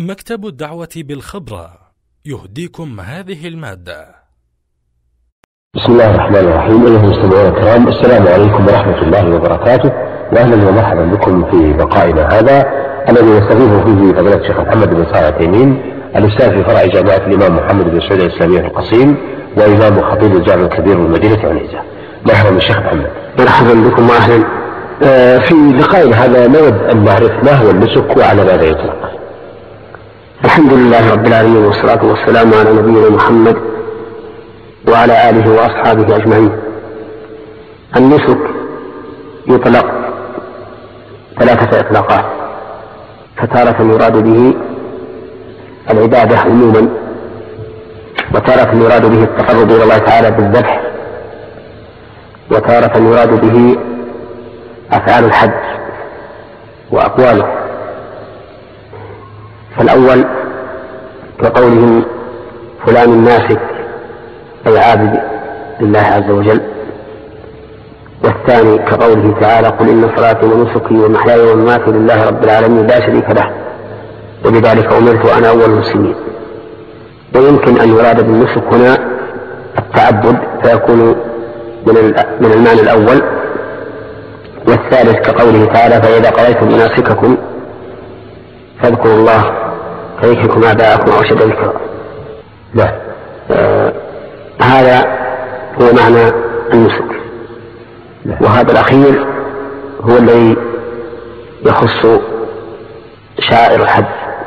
مكتب الدعوة بالخبرة يهديكم هذه المادة. بسم الله الرحمن الرحيم. أيها المستمعون الكرام، السلام عليكم ورحمة الله وبركاته، وأهلا ومرحبا بكم في بقائنا هذا الذي نستضيف فيه فضيلة الشيخ محمد بن صالح العثيمين، الأستاذ في فرع جامعة الإمام محمد بن سعود الإسلامية في القصيم، وإمام وخطيب الجامع الكبير بالمدينة عنيزة. مرحبا بالشيخ محمد. مرحبا بكم وأهلا. في لقائنا هذا نود أن نعرف ما هو النسك وعلى ماذا يطلق. الحمد لله رب العالمين، والصلاة والسلام على نبينا محمد وعلى آله وأصحابه أجمعين. النسك يطلق ثلاثة إطلاقات، فتارة يراد به العبادة عموما، وتارة يراد به التقرب إلى الله تعالى بالذبح، وتارة يراد به أفعال الحج وأقواله. فالأول كقولهم فلان الناسك أي عابد لله عز وجل، والثاني كقوله تعالى قل إن صلاتي ونسكي ومحياي ومماتي لله رب العالمين لا شريك له وبذلك أمرت وأنا أول المسلمين. ويمكن أن يراد بالنسك هنا التعبد فيكون من المعنى الأول، والثالث كقوله تعالى فإذا قضيتم مناسككم فاذكروا الله كذكركم آباءكم أو أشد ذكرا. هذا هو معنى النسك، وهذا الأخير هو الذي يخص شعائر الحج،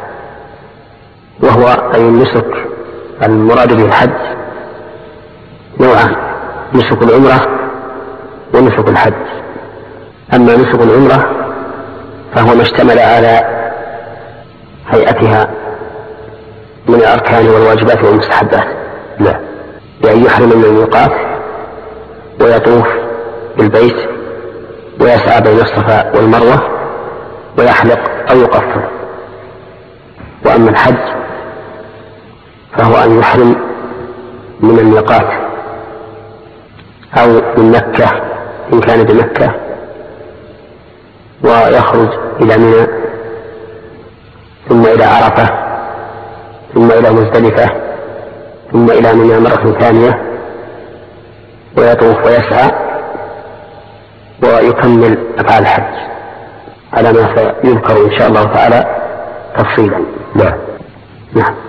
وهو أي النسك المراد به الحج نوعان: نسك العمرة ونسك الحج. أما نسك العمرة فهو ما اشتمل على هيئتها من الأركان والواجبات والمستحبات، بأن يحرم من الميقات ويطوف بالبيت ويسعى بين الصفا والمروة ويحلق أو يقصر. وأما الحج فهو أن يحرم من الميقات أو من مكة إن كان بمكة، ويخرج إلى منى ثم إلى عرفة ثم إلى مزدلفة ثم إلى منى مرة ثانية، ويطوف ويسعى ويكمل أفعال الحج على ما سيذكر إن شاء الله تعالى تفصيلا. نعم.